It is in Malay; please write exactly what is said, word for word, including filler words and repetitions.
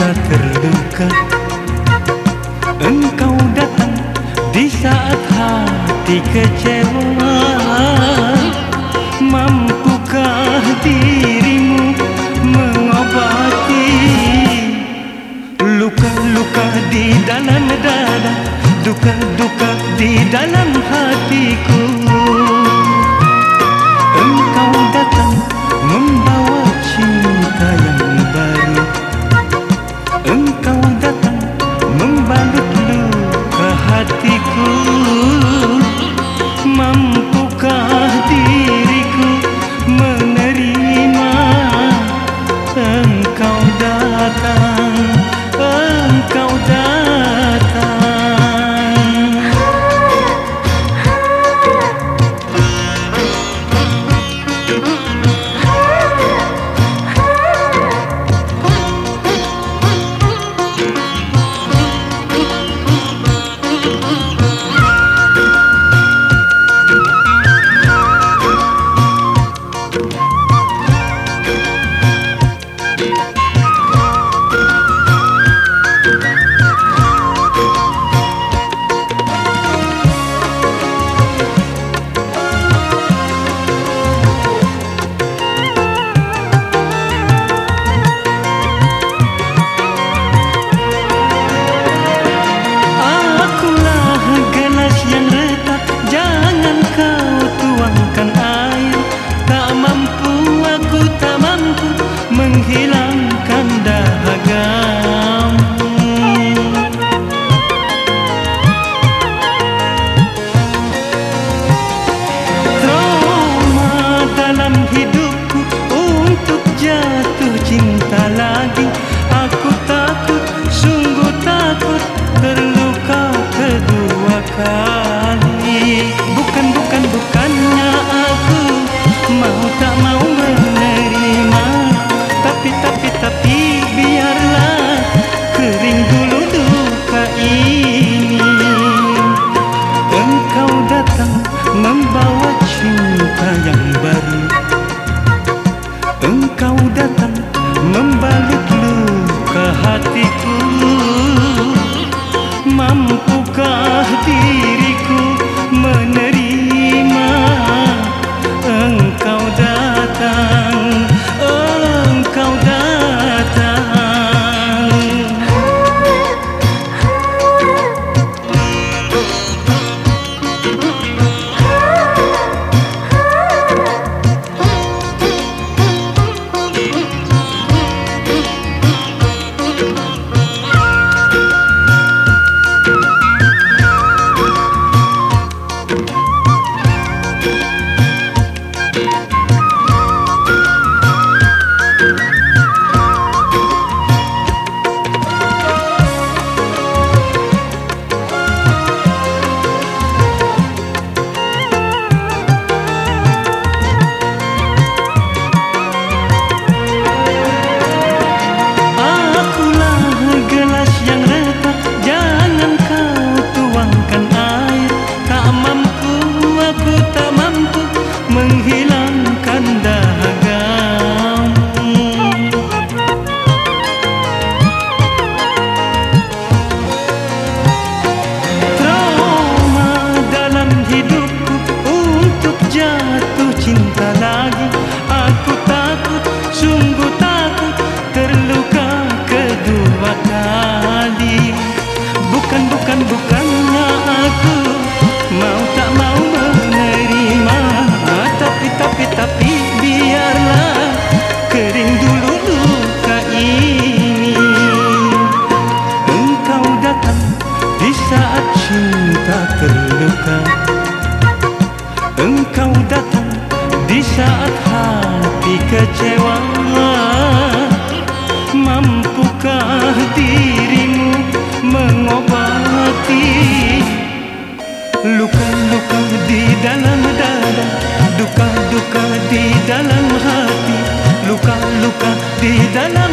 cinta terluka. Engkau datang di saat hati kecewa. Mampukah dirimu mengobati luka-luka di dalam dada, duka-duka di dalam hatiku? Engkau datang membawa cinta yang baru. Engkau datang membalut luka hatiku. Mampukah diriku menerima engkau datang, engkau datang. Menghilangkan dahagamu. Trauma dalam hidupku untuk jatuh cinta lagi. Aku takut, sungguh takut terluka kedua kali. Bukan, bukan, bukannya aku mau tak mau menerima. Tapi, tapi, tapi biarlah kering dulu duka ini. Engkau datang membawa cinta yang baru. Engkau datang membalut luka hatiku. Mampukah diriku menerima engkau datang, engkau datang. Menghilangkan dahagamu. Trauma dalam hidupku untuk jatuh cinta lagi. Aku takut, sungguh takut terluka kedua kali. Bukan, bukan, bukannya aku mau tak mau menerima. Tapi, tapi, tapi biarlah kering dulu luka ini. Engkau datang di saat cinta terluka. Engkau datang di saat hati kecewa. Mampukah dirimu mengobati luka-luka di dalam dada, duka-duka di dalam hati, luka-luka di dalam